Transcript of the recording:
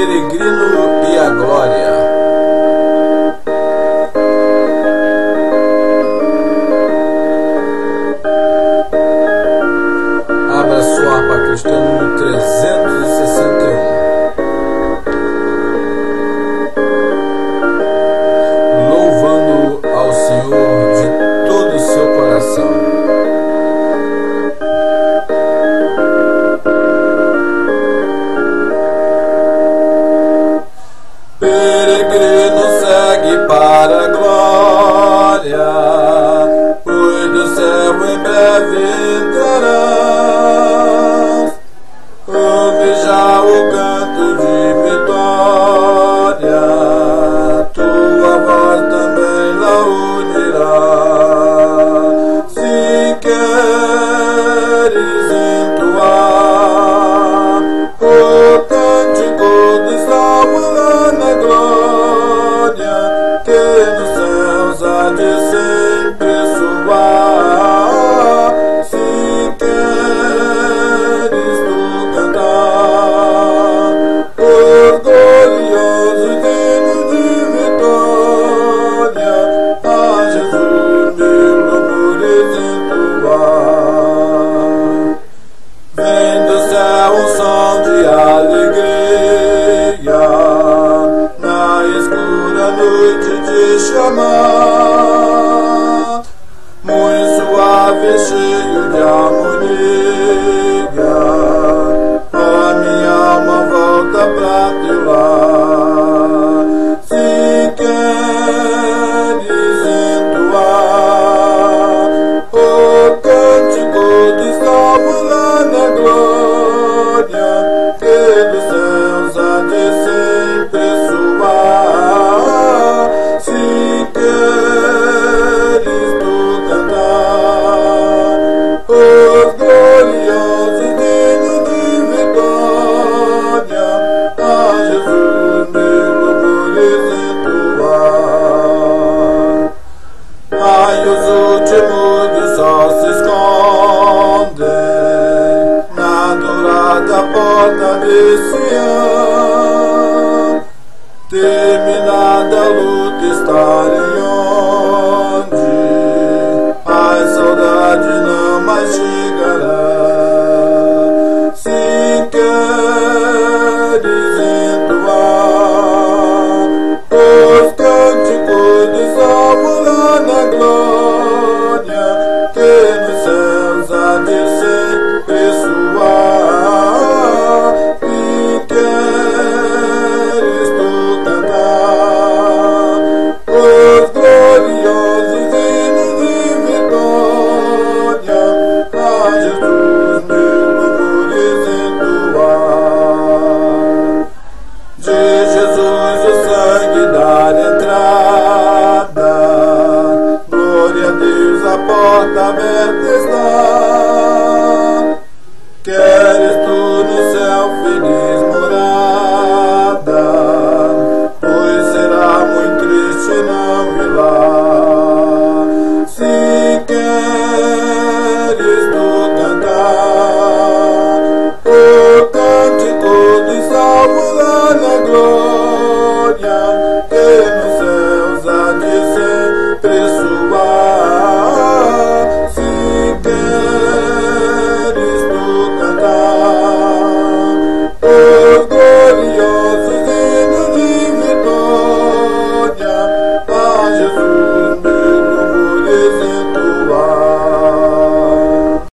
peregrino e a glória. Abra sua harpa cristã no 361. Louvando ao Senhor de todo o seu coração. Peregrino segue para a glória, pois do céu em breve entrarás. Ouve já o canto de vitória, tua voz também lá unirá. Se queres entoar o cântico do salmo lá na glória, que nos céus há de sempre soar. Se queres tu cantar os gloriosos hinos de vitória, a Jesus mil louvores entoar. Vem do céu um som de alegria, na escura noite te chamar. Muito suave, cheio de harmonia, a minha alma volta pra teu lar. Se queres entoar o cântico do salmo lá na glória, que dos céus há de sempre soar. Se queres tu cantar os gloriosos hinos de vitória, a Jesus mil louvores entoar. Ai, os últimos do sol se escondem na dourada porta de Sião. Terminada a luta estarem onde a saudade não mais chegará. Se queres entoar os cânticos do salmo lá na glória, que nos céus há de sempre soar. Se queres tu cantar os gloriosos hinos de vitória, a Jesus